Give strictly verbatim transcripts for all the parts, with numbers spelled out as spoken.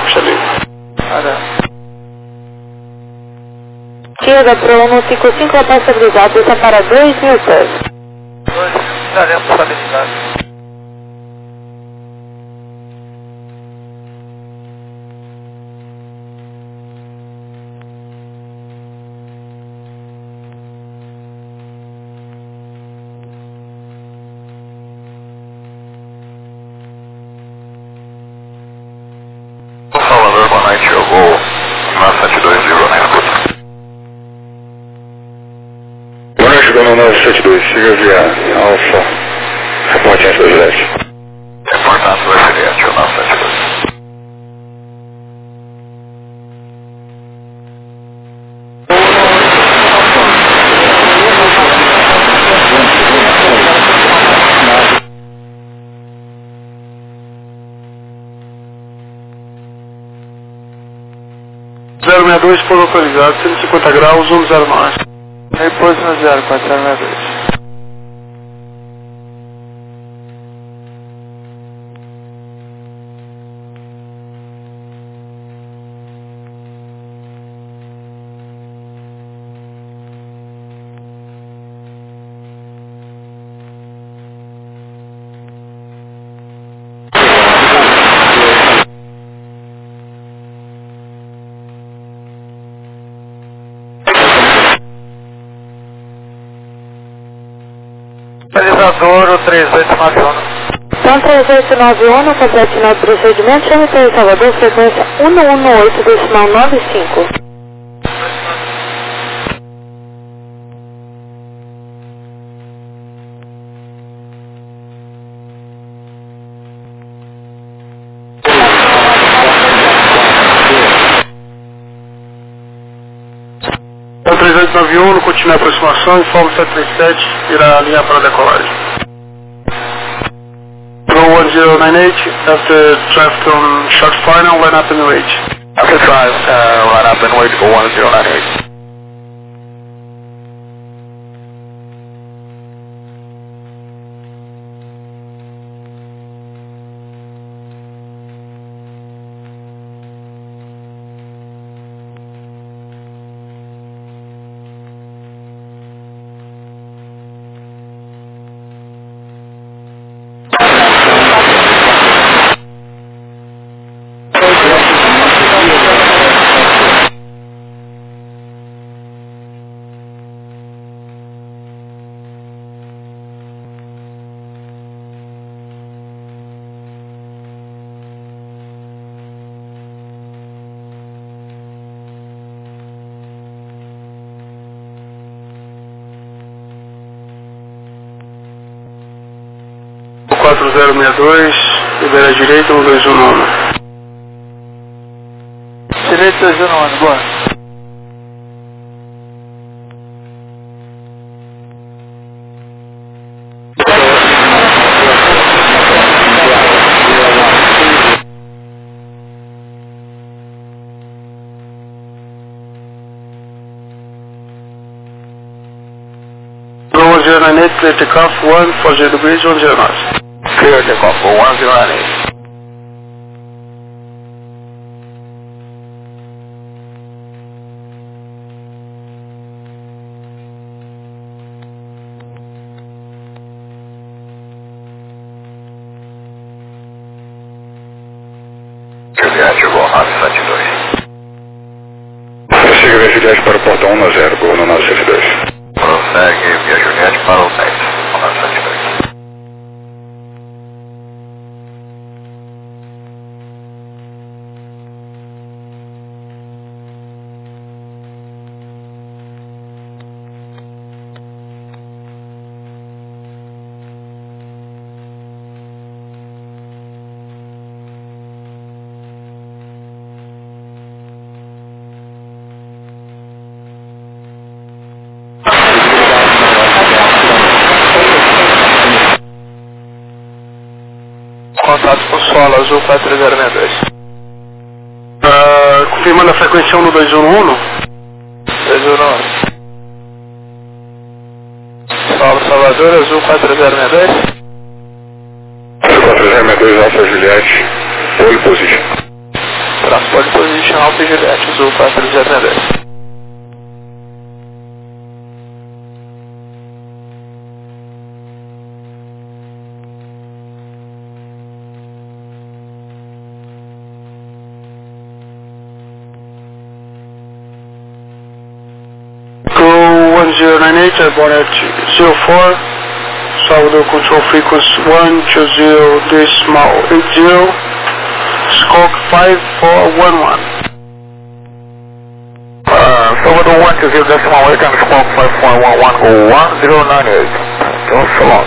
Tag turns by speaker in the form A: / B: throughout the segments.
A: pista livre.
B: Olha.
C: Esquerda, Prono cinco cinco, a pista estabilizada, está para dois mil pés.
B: dois mil, daremos estabilidade.
A: Salvador, boa noite, eu vou na sete dois zero na escuta. Boa noite, Dona nove sete dois, siga via Alfa, reporte antes da Juliette. Reportando da Juliette, o nove sete dois.
B: zero seis dois por localizado, cento e cinquenta graus, um zero nove. Depois no zero quatro zero seis dois. Localizador três oito nove um.
C: Então, três oito nove um, completinho do procedimento, chame para Salvador, frequência um um oito, decimal nove cinco.
B: Então, três oito nove um, continua a aproximação, informe sete três sete, irá alinhar para a decolagem. Pro one zero nine eight, after draft on short final, line up and wait.
A: After drive, uh, line up and wait for one zero nine eight.
B: quatro zero seis dois, libera a direita, um dois um nove. Direita dois um nove, boa. one zero nine eight, clear takeoff, one four zero degrees, one zero knots.
A: Clear takeoff for one zero nine eight. Juliette, voo nove sete dois. Prossiga via Juliette para o portão um zero, voo no nove sete dois. Prossegue via Juliette para o dez, nove sete dois.
B: Contato com o solo azul quatro zero seis dois. Uh, confirmando a frequência um no dois um um. dois um um. Solo Salvador, azul quatro zero seis dois.
A: quatro zero seis dois, Alfa Juliette, pole position.
B: Próximo. Juliette, Alfa e Juliette, Azul quatro zero zero dois. one zero nine eight, airborne at zero four, Salvador control frequency one two zero decimal eight zero, squawk five four one one.
A: Uh, Salvador one two zero decimal eight and squawk five four one one, go one zero nine eight. Don't so long.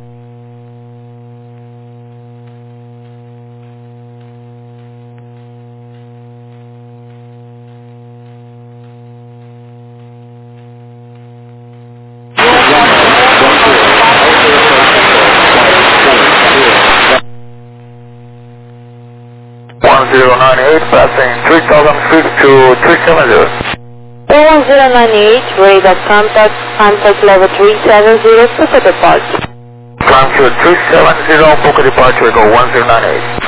A: one zero nine eight, passing three thousand feet to three seventy.
C: one zero nine eight, radar contact, contact level three seven zero, Puka departure.
A: Climb to three seven zero, Puka departure, go one zero nine eight.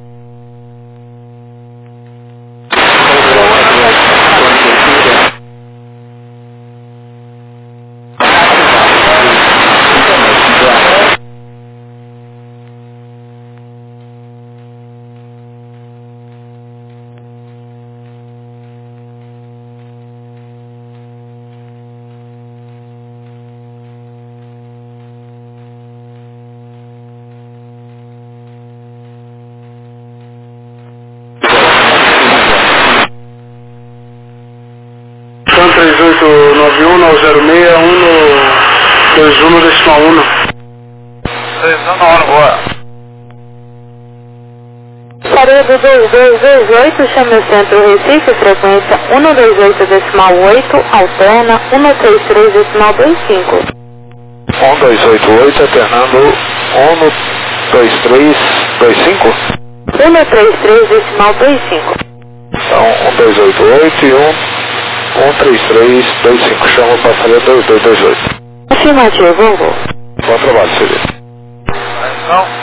B: três oito nove um, zero seis um, dois um decimal um.
A: três um na hora, boa.
C: Sarudo dois dois dois oito, chame o centro Recife, frequência um dois oito decimal oito, alterna um três três decimal vinte e cinco.
A: um dois oito oito, alternando um dois três dois cinco?
C: um três três decimal vinte e cinco.
A: Então, um dois oito oito e um um três três dois cinco, chama o passageiro dois dois dois oito.
C: Afirmativo, voo.
A: Bom trabalho, serviço. Não.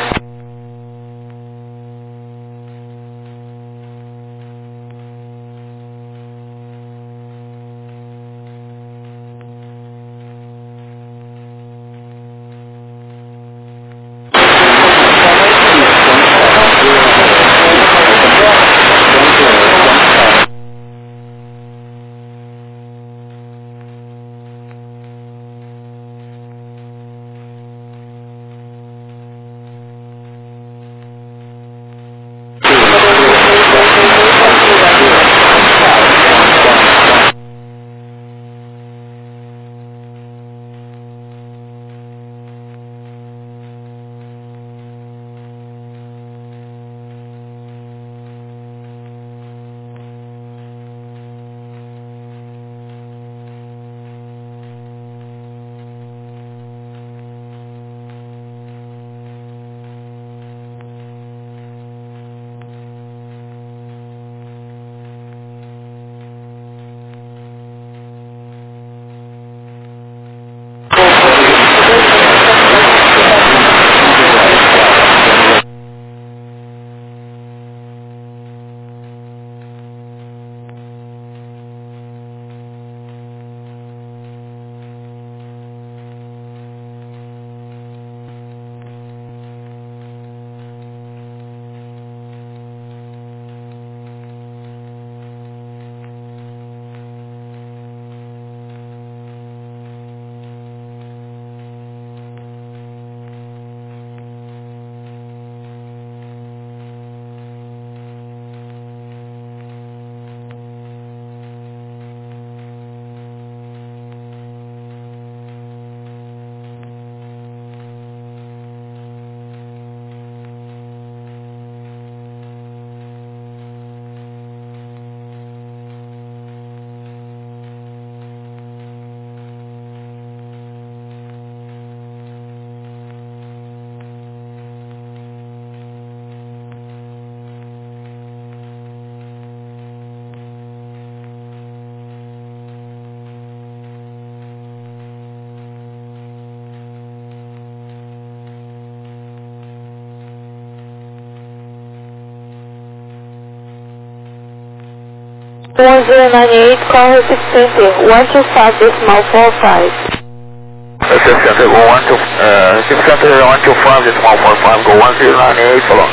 C: one zero nine eight, call Recife one two five decimal four five.
A: Recife Center, go one two, uh, Recife Center one two five decimal four five, go one zero nine eight, follow.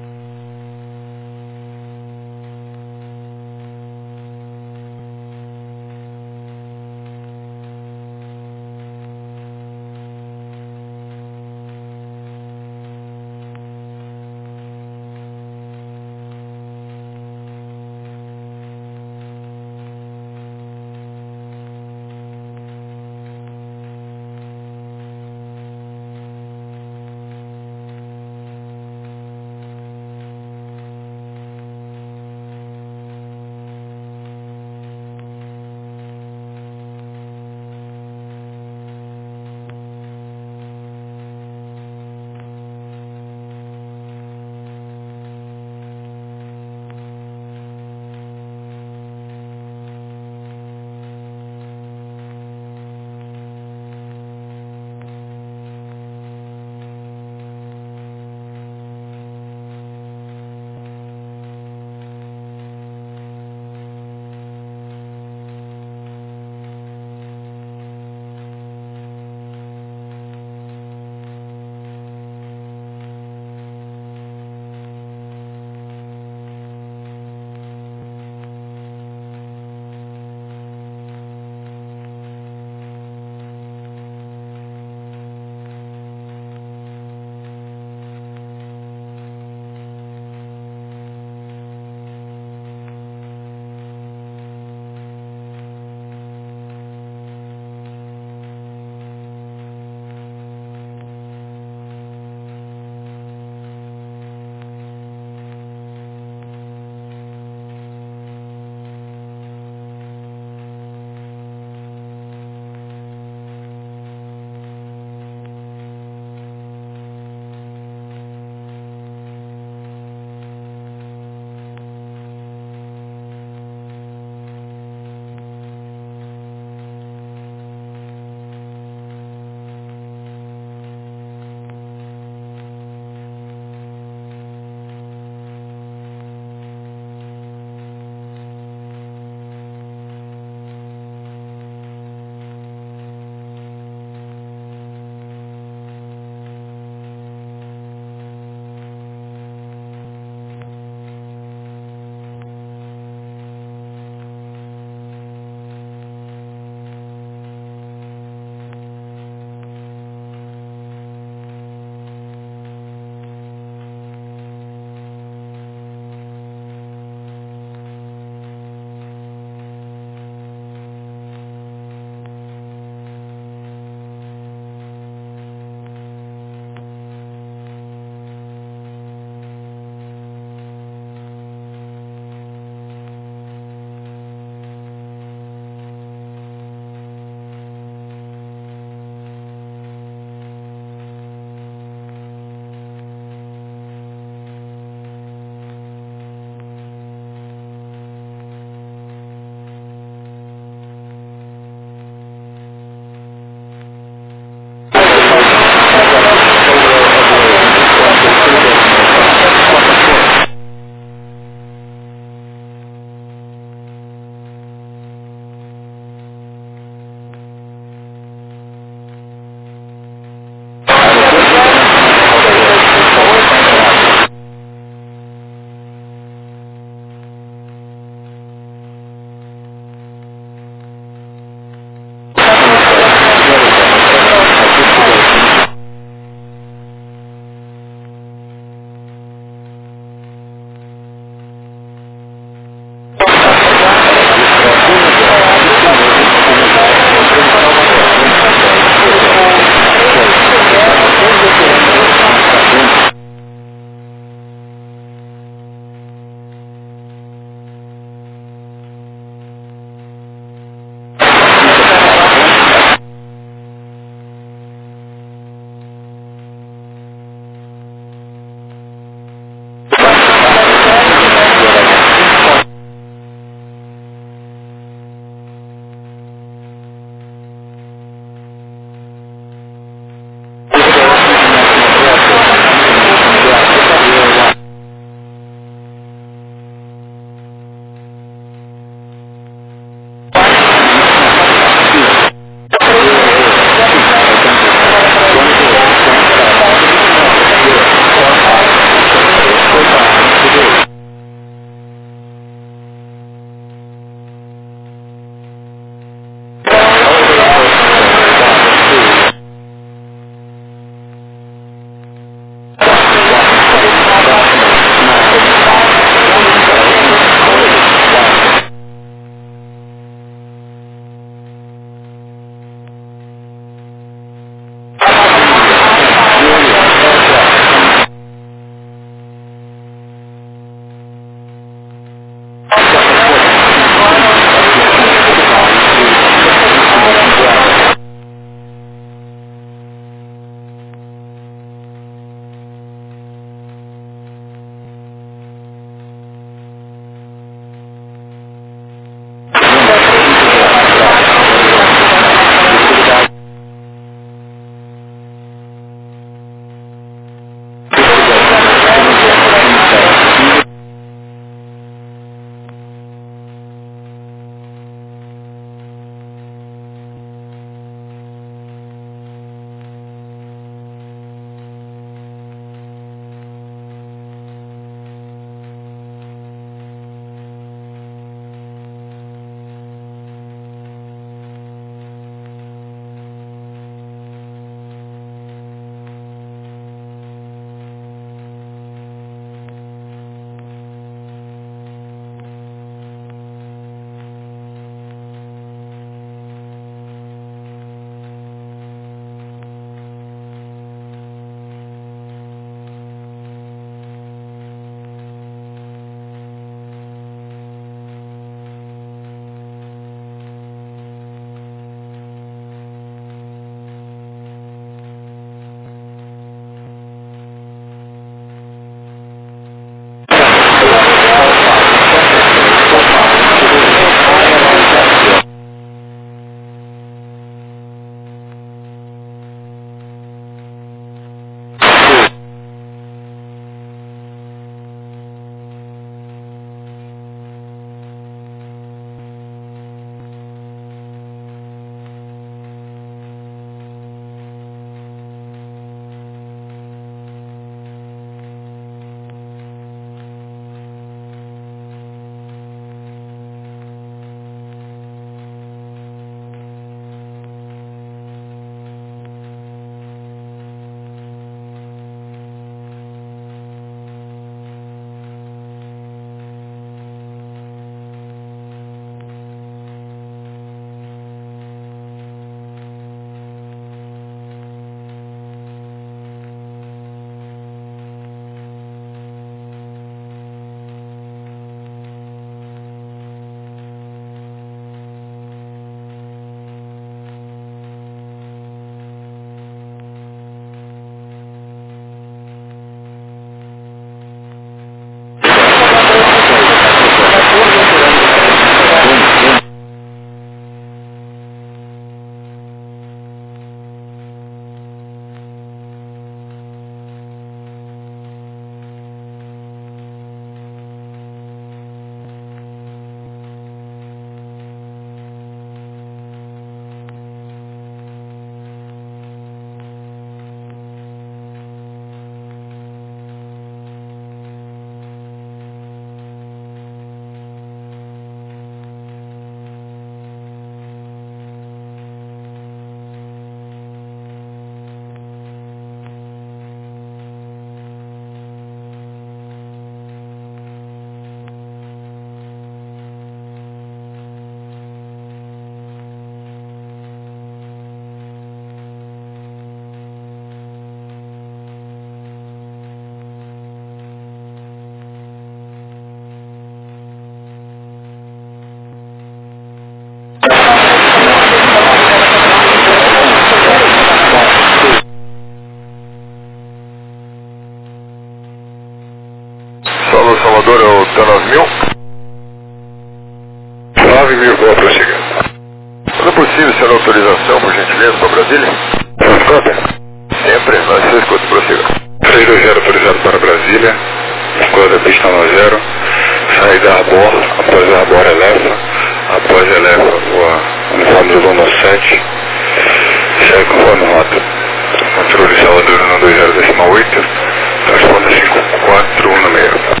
A: boa, prossiga.
D: Quando possível, senhor, autorização, por gentileza, para Brasília?
A: Pronto, cópia.
D: Sempre, nós seis escuta, prossiga.
A: três dois zero autorizado para Brasília, escola da pista nove zero, sai da Arbor, após a Arbor eleva, após eleva o uniforme do Luna sete, segue conforme rota, controle Salvador um dois zero decimal oito, transporta cinco quatro um no meio.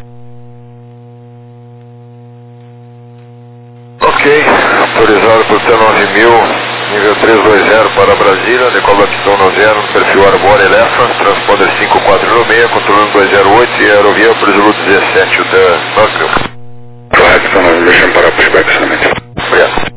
D: Ok, autorizado por T nove mil, nível trezentos e vinte para Brasília, decola pistão noventa no perfil Arbor Elefa, transponder cinco quatro no meio, controlando dois zero oito e aerovia Brasil dezessete, o da nove mil.
A: Correto, então nós deixamos para pushback somente.
D: Obrigado.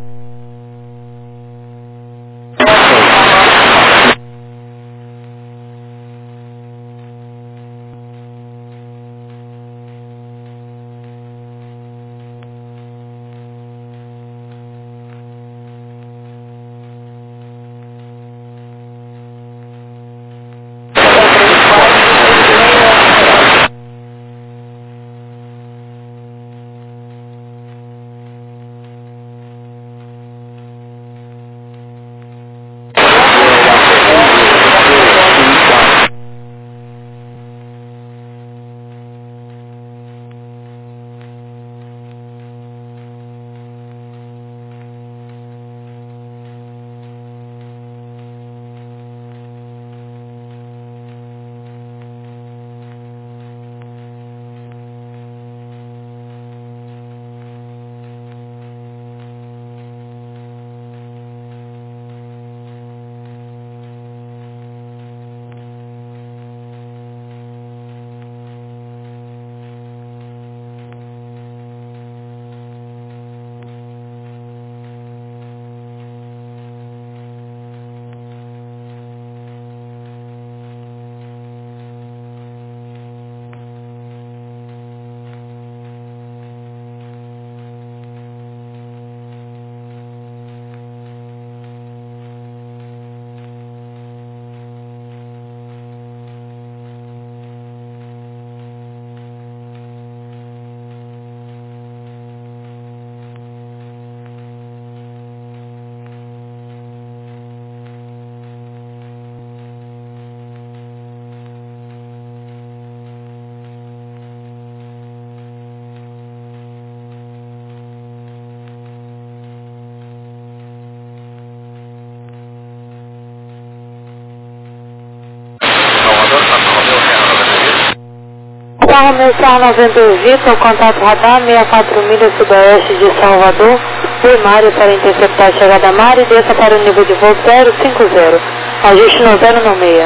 C: Romeu noventa e oito, Vitor, contato radar seis quatro milhas sudoeste de Salvador, primário para interceptar a chegada a mar e desça para o nível de voo zero cinco zero, ajuste no zero no meia.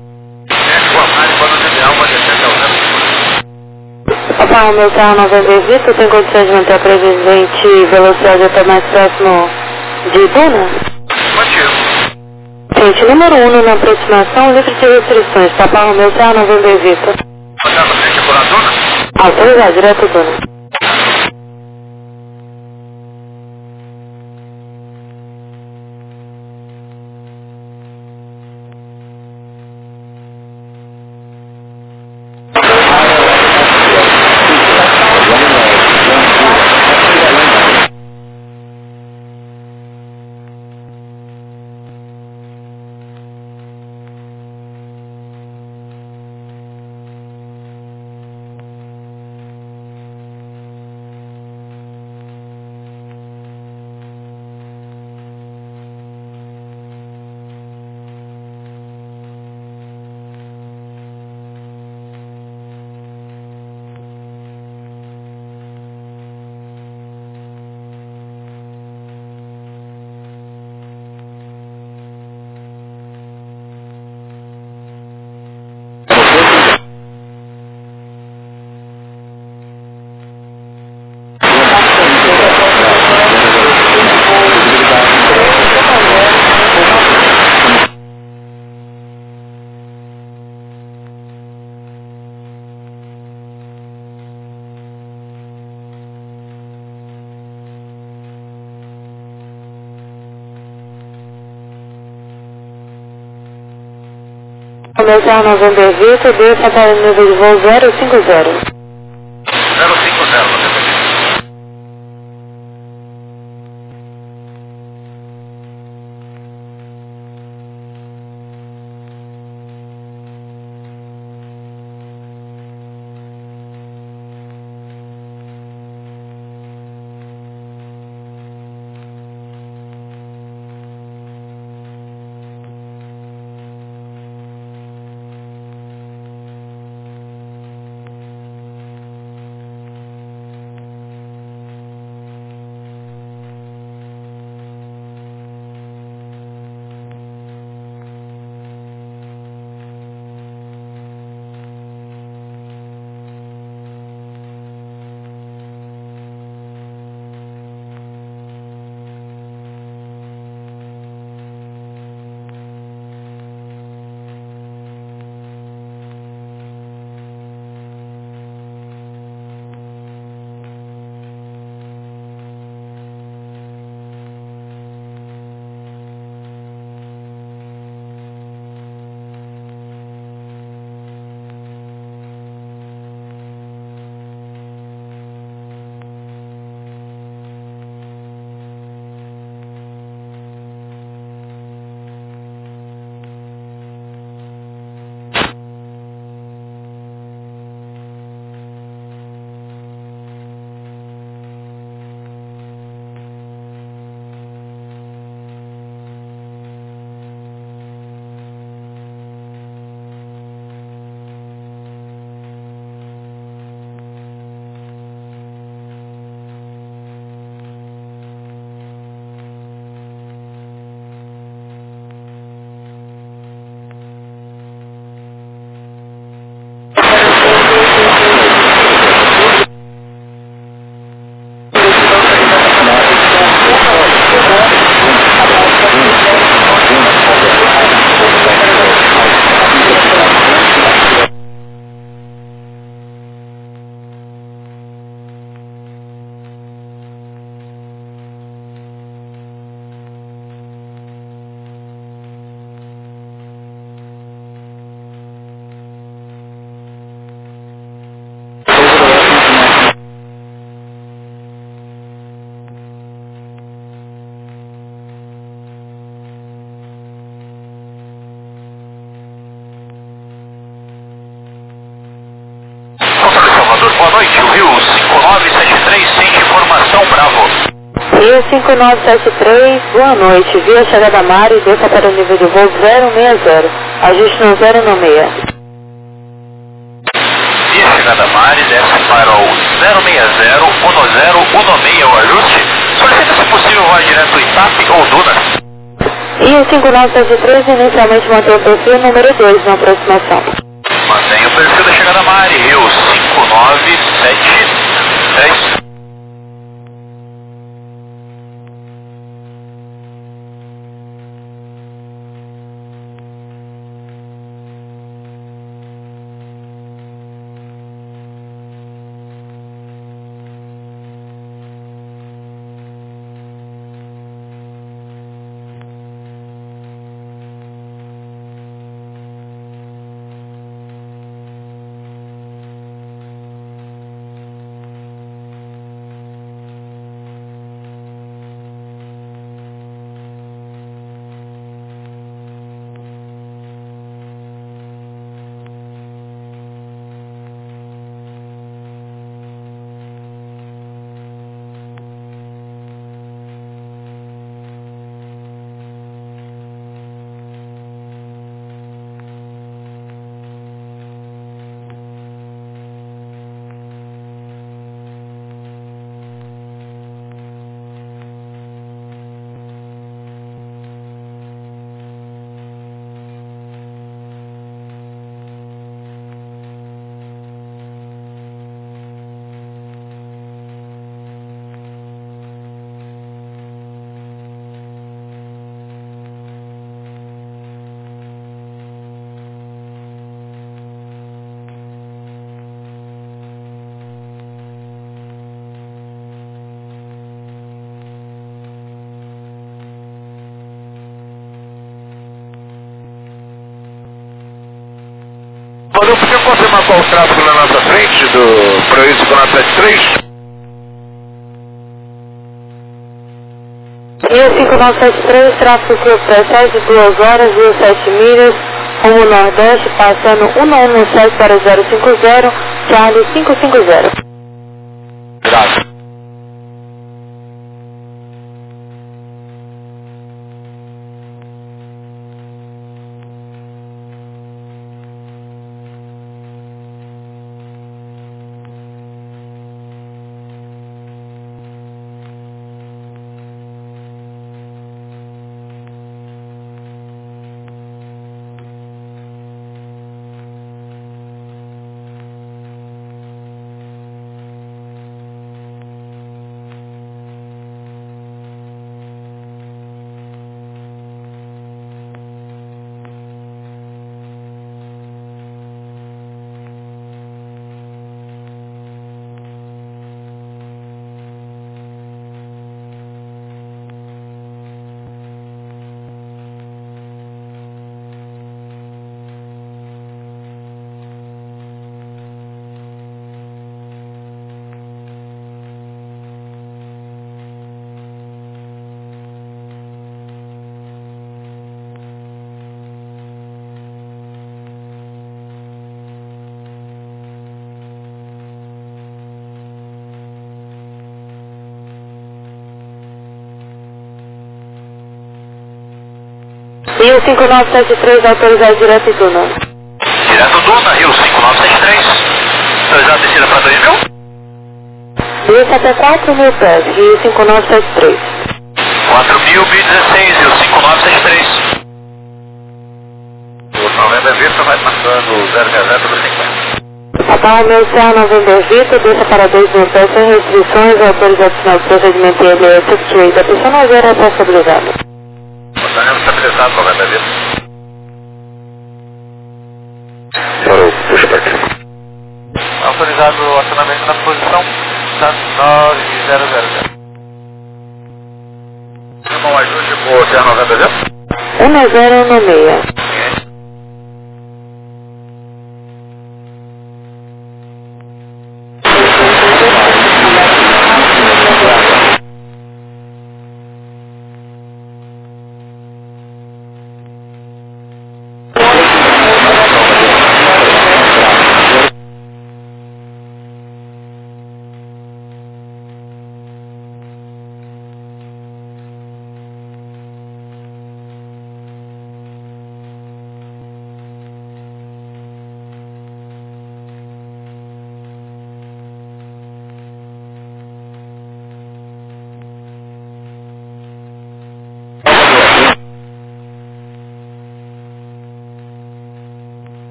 C: Papa Romeu noventa e oito, Vitor, tem condições de manter a previsente velocidade até mais próximo de Duna? Gente, número um na aproximação, livre de restrições, Papa Romeu noventa e oito, Vitor. Autorizado, direto Duna. Comercial noventa e oito, desça para o nível de voo zero cinco zero.
D: zero cinco zero, você
E: Rio cinco nove sete três, sem informação, Bravo.
C: Rio cinco nove sete três, boa noite. Via chegada Mari, desça para o nível de voo zero seis zero. Ajuste no zero no meia.
E: Via chegada Mari, desce para o zero seis zero, um zero, um seis, o ajuste. Solicita se possível vá direto Itape ou Dunas.
C: Rio cinco nove sete três, inicialmente mantém o perfil número dois na aproximação.
E: Mantenha o perfil da chegada Mari, Rio cinco nove sete três.
D: Valeu, podia confirmar qual o tráfego na nossa frente do Proíso com a sete três?
C: Rio cinco nove sete três, tráfego Clube Pré-sete, duas horas, dezessete milhas, rumo Nordeste, passando um um sete para zero cinco zero, Charlie cinco cinco zero.
D: Obrigado.
C: Rio cinco nove sete três, autorizado direto Duna.
E: Direto Duna, Rio cinco nove sete três. Autorizado descida para dois mil.
C: Desça até quatro mil pés, Rio cinco nove sete três.
E: quatro mil, mil e dezesseis, Rio cinco nove sete três.
D: O noventa Vista vai passando zero zero zero para cinquenta.
C: Apalma meu céu November Vita, desça para dois mil pés sem restrições, autorizado final de procedimento I L S Trade. A pessoa não gera essa estabilizada.
D: Passaremos estabilizado, noventa Vista.
A: Parou, pushback.
D: Autorizado o acionamento na posição nove zero zero zero. Irmão, ajude o Oceano noventa Vista.
C: um zero no meia.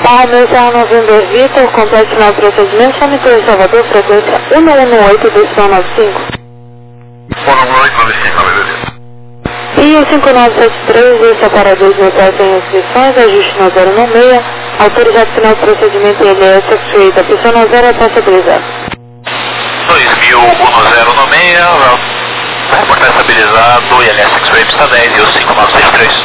C: Romeu Serra November Vitor, complete final procedimento, chame Torre Salvador, frequência um um oito, decisão nove cinco.
D: um um oito, nove cinco, beleza.
C: E o cinco nove sete três, esse separador de hotel tem restrições, ajuste no zero no seis, autorizado final de procedimento L S X-Ray da pessoa no zero até estabilizar.
E: dois mil um zero no seis, vai reportar estabilizado, L S X-Ray pista dez e o cinco nove sete três.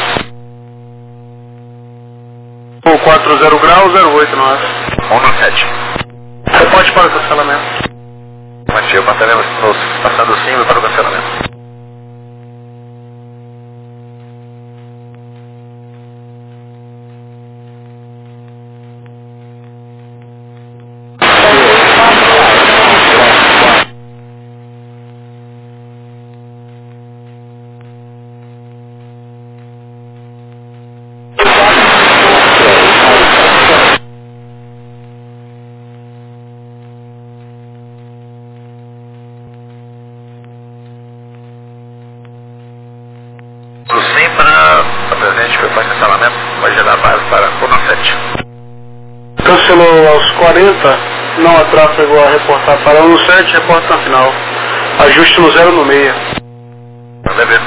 B: O quatro zero grau, zero oito nove.
D: um no sete.
B: Você pode para o cancelamento.
D: Mantive, manteremos nos passando sim para o cancelamento.
B: Cancelou aos quarenta, não há tráfego a reportar para um no sete, reporta na final. Ajuste no zero no seis.
D: Deve.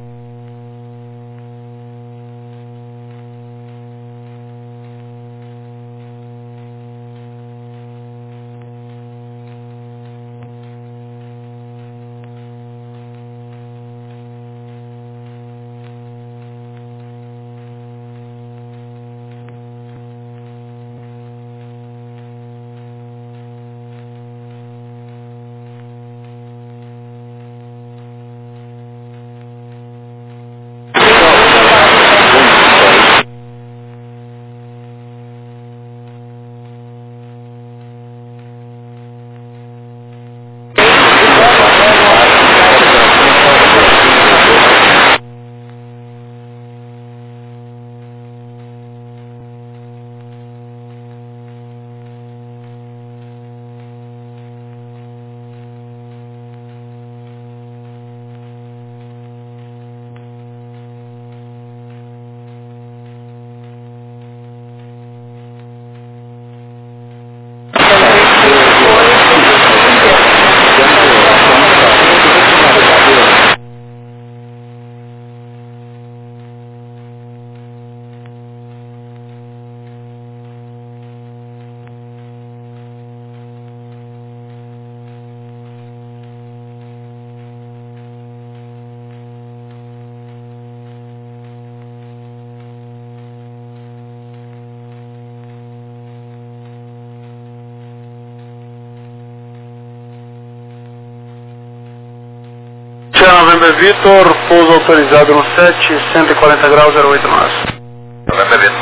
B: November Vitor, pouso autorizado no sete, cento e quarenta graus, zero oito nove.
D: November Vitor.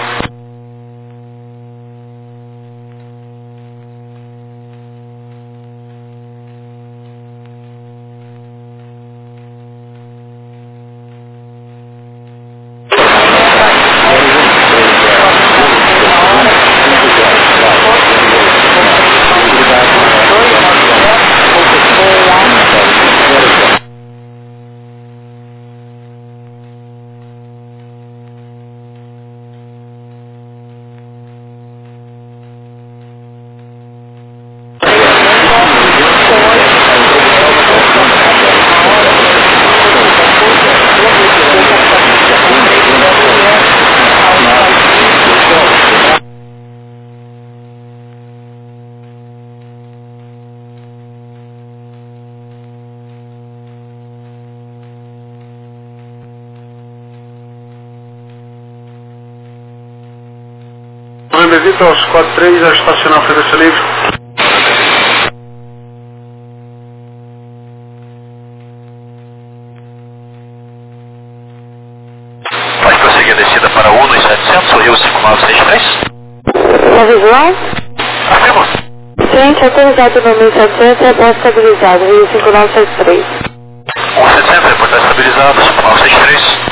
B: November Vitor, aos quatro três, a estacionar a frequência livre.
E: Pode prosseguir a descida para o Uno setecentos, o Rio cinco nove sete três.
C: Tá visual?
E: Afirmo.
C: Cliente autorizado no mil e setecentos, reporte estabilizado, Rio cinco nove sete três.
E: um setecentos, reportar estabilizado, cinco nove sete três.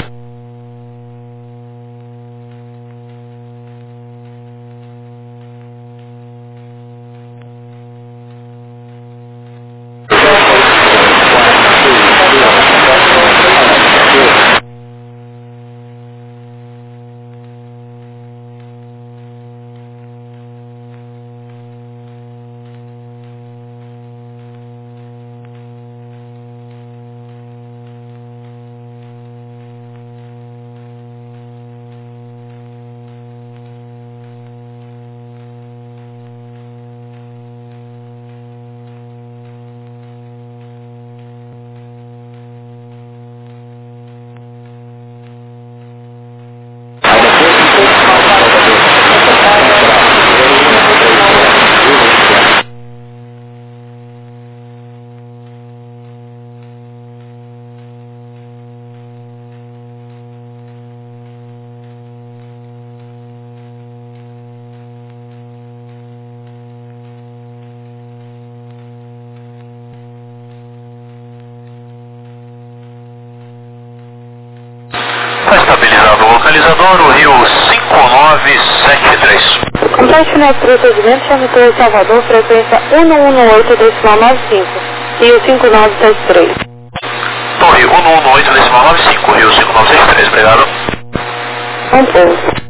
E: Está estabilizado o localizador, o Rio cinco nove sete três.
C: Complete nosso procedimento, chame Torre Salvador, frequência um um oito decimal nove cinco, Rio cinco nove sete três.
E: Torre um um oito decimal nove cinco, Rio cinco nove sete três, obrigado.
C: Um pouco.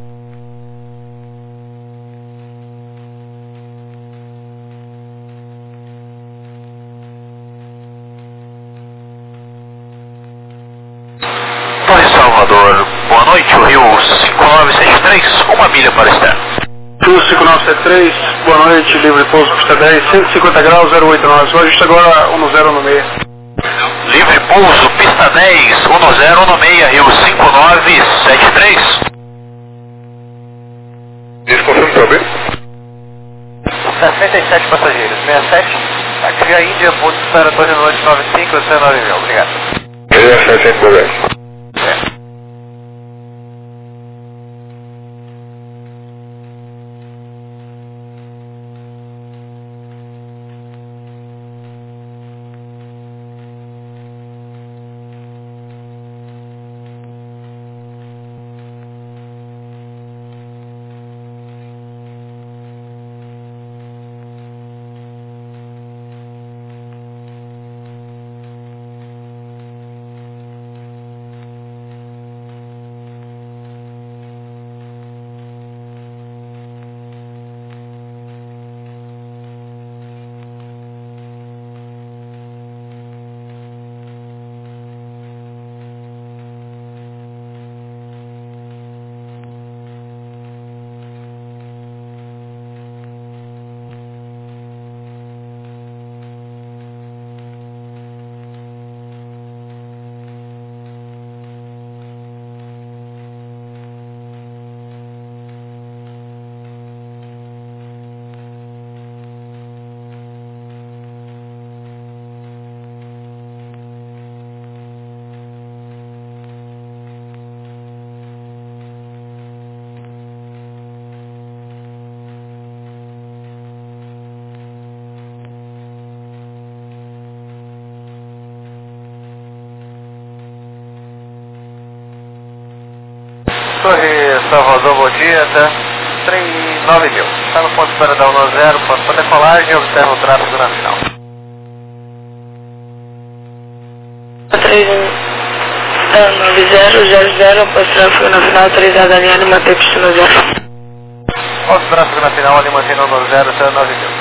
E: Torre Salvador, boa noite, o Rio cinco nove sete três, uma milha para externo.
B: Rio cinco nove sete três, boa noite, livre pouso pista dez, cento e cinquenta graus, zero oito nove, o ajuste agora um zero um seis.
E: Livre pouso, pista dez, um zero um seis, Rio cinco nove sete três.
A: Isso confirma para B?
E: sessenta e sete passageiros, sessenta e sete. Taxi a Índia, ponto de espera, Torre Norte nove cinco, nove mil, obrigado.
A: sessenta e sete para
E: É. Torre Salvador, bom dia, até nove mil. Está no ponto de espera da um zero, ponto para decolagem e observa o tráfego na final.
C: três nove zero zero zero, após tráfego na final, três A da linha, manter pista no zero.
E: Após o tráfego na final, ali mantendo no zero, nove mil.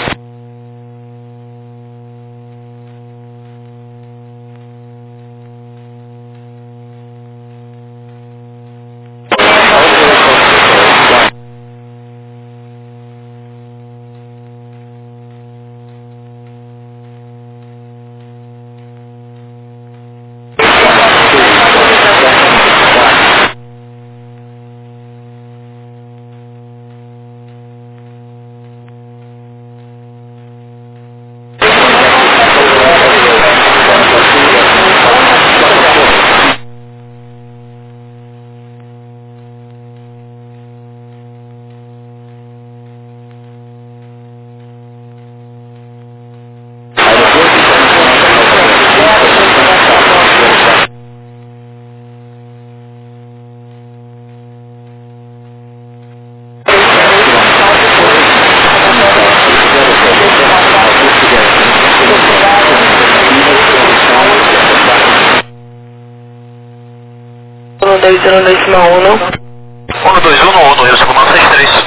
C: um dois um decimal um.
E: um dois um um, Rio cinco nove sete três.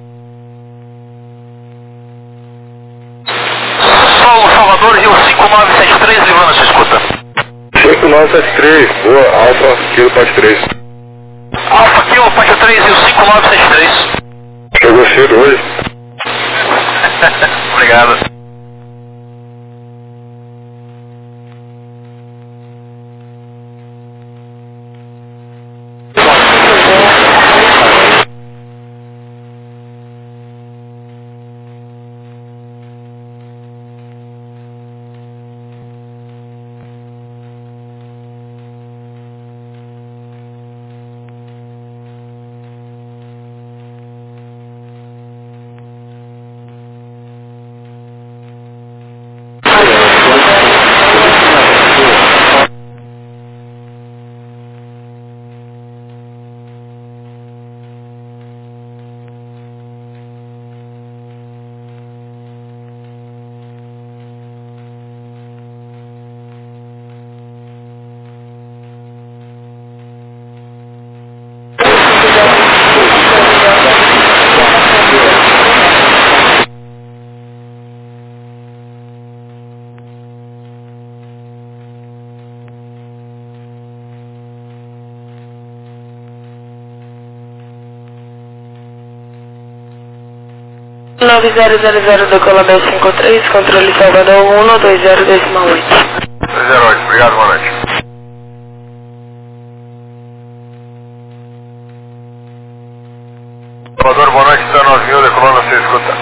E: Solo Salvador, Rio cinco nove sete três, livrando sua escuta.
A: cinco nove sete três, boa, Alfa, Kilo Pate três.
E: Alfa Kilo Pate três, Rio cinco nove sete três.
A: Chegou cedo hoje.
E: Obrigado.
C: nove zero zero zero do Colômbia cinco três, controle Salvador um dois zero decimal oito.
D: dois zero oito, obrigado, boa noite. Salvador, boa noite, Tan nove mil, decolando, você escuta.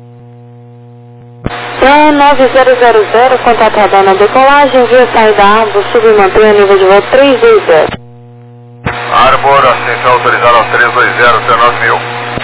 C: Tan nove zero zero zero, contato radar na decolagem, via saída Arbor, submantenha nível de voo três dois zero.
D: Arbor, ascensão autorizada aos três dois zero, Tan nove mil.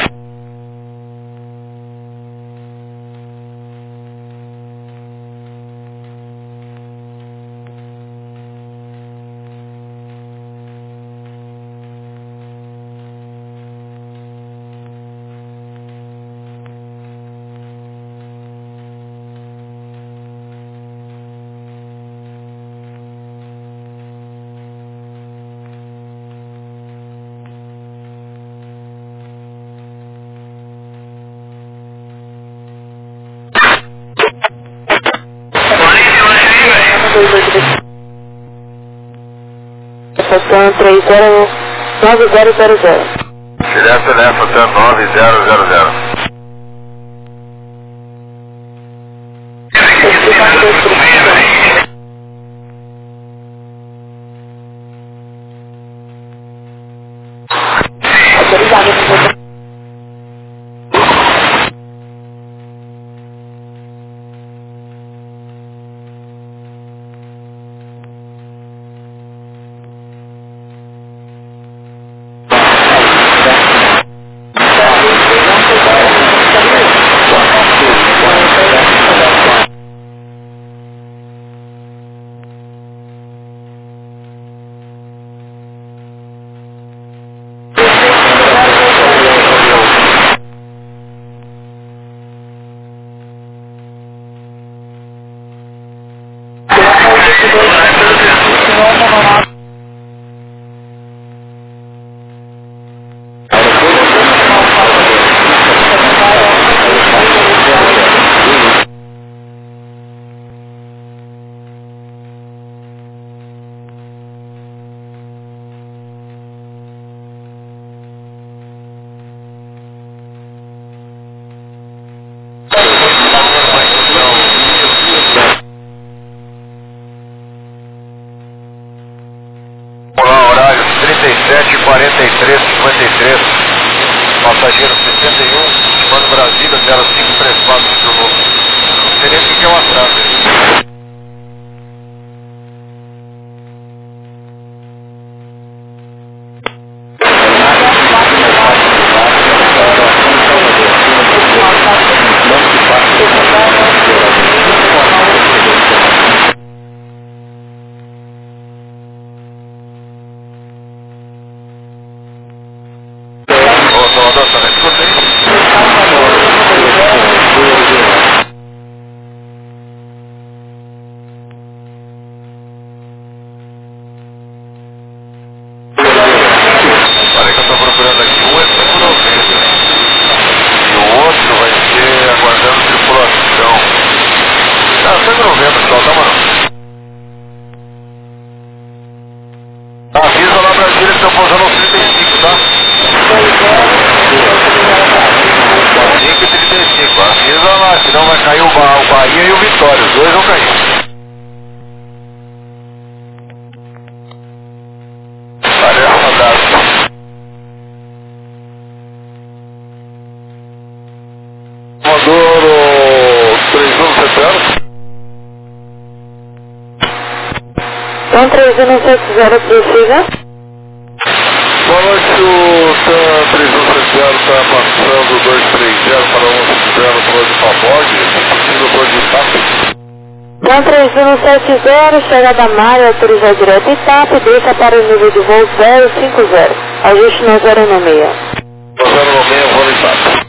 C: Tan três zero nove zero zero zero.
D: Direto Elefa, Tan nove zero zero zero.
C: Autorizado. quarenta e três, cinquenta e três, passageiro sessenta e um, mando Brasília, zero cinco três quatro, Zulu. Não sei nem o que é um atraso. Avisa lá Brasília que estão pousando aos trinta e cinco, tá? cinco e trinta e cinco, avisa lá, senão vai cair o, ba o Bahia e o Vitória, os dois vão cair. Valeu, abraço. Comodoro três um sete zero. Tan três um sete zero, precisa?
D: Boa noite, o Tan três um sete zero está passando dois três zero para um sete zero para de Paborde, possível para de Itap.
C: Tan três um sete zero, chegada da Mário, autorizar direto Itap, deixa para o nível de voo zero cinco zero, ajuste no zero no meio.
D: zero no meio, voo Itap.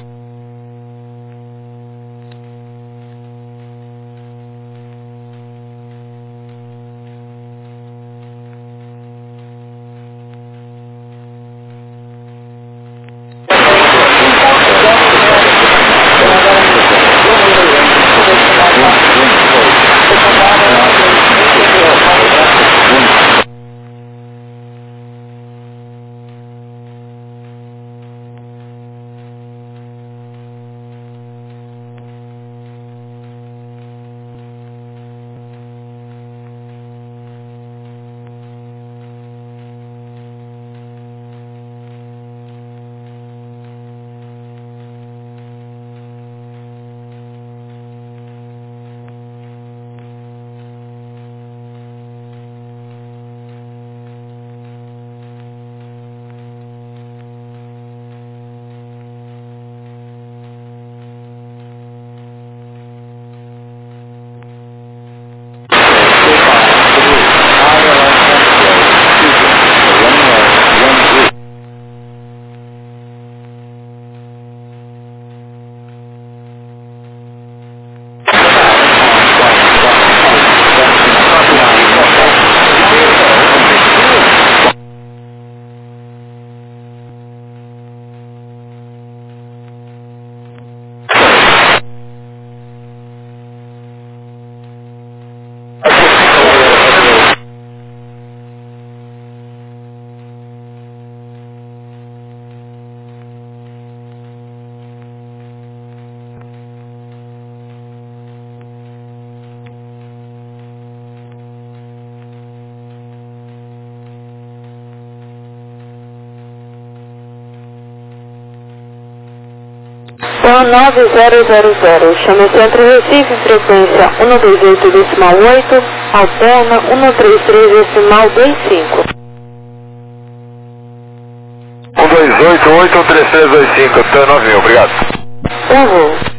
C: Então nove zero zero zero, chame Centro Recife, frequência um dois oito decimal oito, alterna um três três decimal dois cinco.
D: um dois oito oito um três três dois cinco, até nove mil, obrigado.
C: Uhum.